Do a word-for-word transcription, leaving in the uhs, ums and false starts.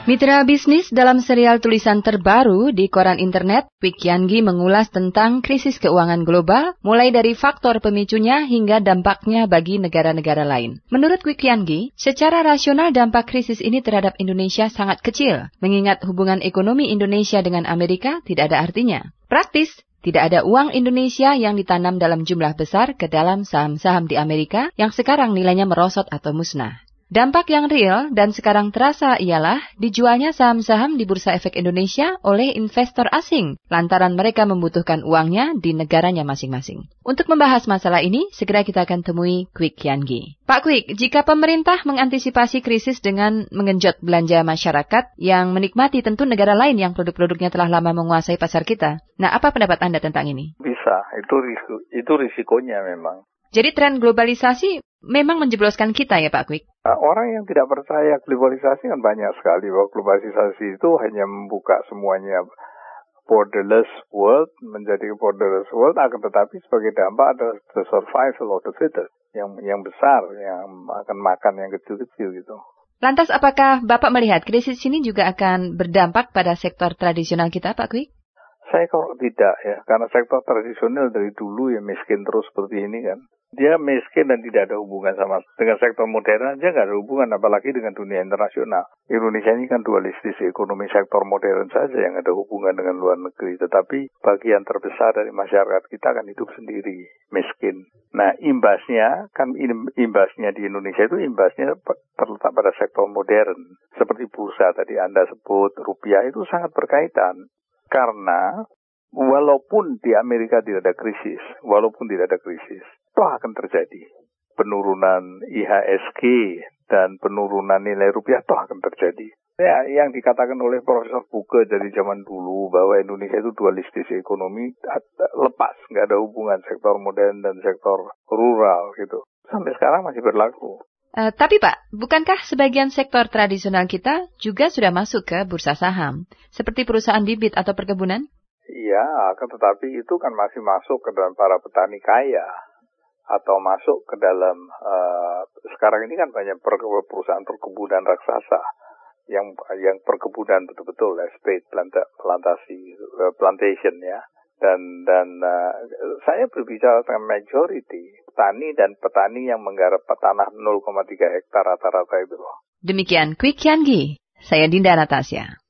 Mitra bisnis, dalam serial tulisan terbaru di koran internet, Kwik Kiangi mengulas tentang krisis keuangan global, mulai dari faktor pemicunya hingga dampaknya bagi negara-negara lain. Menurut Kwik Kiangi, secara rasional dampak krisis ini terhadap Indonesia sangat kecil, mengingat hubungan ekonomi Indonesia dengan Amerika tidak ada artinya. Praktis, tidak ada uang Indonesia yang ditanam dalam jumlah besar ke dalam saham-saham di Amerika yang sekarang nilainya merosot atau musnah. Dampak yang real dan sekarang terasa ialah dijualnya saham-saham di Bursa Efek Indonesia oleh investor asing, lantaran mereka membutuhkan uangnya di negaranya masing-masing. Untuk membahas masalah ini, segera kita akan temui Kwik Kiangi. Pak Kwik, jika pemerintah mengantisipasi krisis dengan menggenjot belanja masyarakat yang menikmati tentu negara lain yang produk-produknya telah lama menguasai pasar kita, nah apa pendapat Anda tentang ini? Bisa, itu risiko, itu risikonya memang. Jadi tren globalisasi memang menjebloskan kita ya Pak Kwik? Orang yang tidak percaya globalisasi kan banyak sekali, bahwa globalisasi itu hanya membuka semuanya borderless world menjadi borderless world, akan tetapi sebagai dampak ada the survival of the fittest, yang yang besar, yang akan makan yang kecil-kecil gitu. Lantas apakah Bapak melihat krisis ini juga akan berdampak pada sektor tradisional kita Pak Kwik? Saya kok tidak ya, karena sektor tradisional dari dulu ya miskin terus seperti ini kan. Dia miskin dan tidak ada hubungan sama dengan sektor modern aja, nggak ada hubungan, apalagi dengan dunia internasional. Indonesia ini kan dualistis, ekonomi sektor modern saja yang ada hubungan dengan luar negeri. Tetapi bagian terbesar dari masyarakat kita kan hidup sendiri, miskin. Nah imbasnya, kan imbasnya di Indonesia itu imbasnya terletak pada sektor modern. Seperti bursa tadi Anda sebut, rupiah itu sangat berkaitan. Karena walaupun di Amerika tidak ada krisis, walaupun tidak ada krisis, toh akan terjadi penurunan I H S G dan penurunan nilai rupiah toh akan terjadi. Ya, yang dikatakan oleh Profesor Buke dari zaman dulu bahwa Indonesia itu dualistis ekonomi lepas, nggak ada hubungan sektor modern dan sektor rural gitu. Sampai sekarang masih berlaku. Uh, tapi Pak, bukankah sebagian sektor tradisional kita juga sudah masuk ke bursa saham, seperti perusahaan bibit atau perkebunan? Iya, akan tetapi itu kan masih masuk ke dalam para petani kaya, atau masuk ke dalam, uh, sekarang ini kan banyak perusahaan perkebunan raksasa, yang yang perkebunan betul-betul, estate, planta, plantasi, uh, plantation ya. Dan dan uh, saya berbicara tentang majority petani dan petani yang menggarap tanah nol koma tiga hektar rata-rata itu. Demikian Kwik Kiangi, saya Dinda Natasya.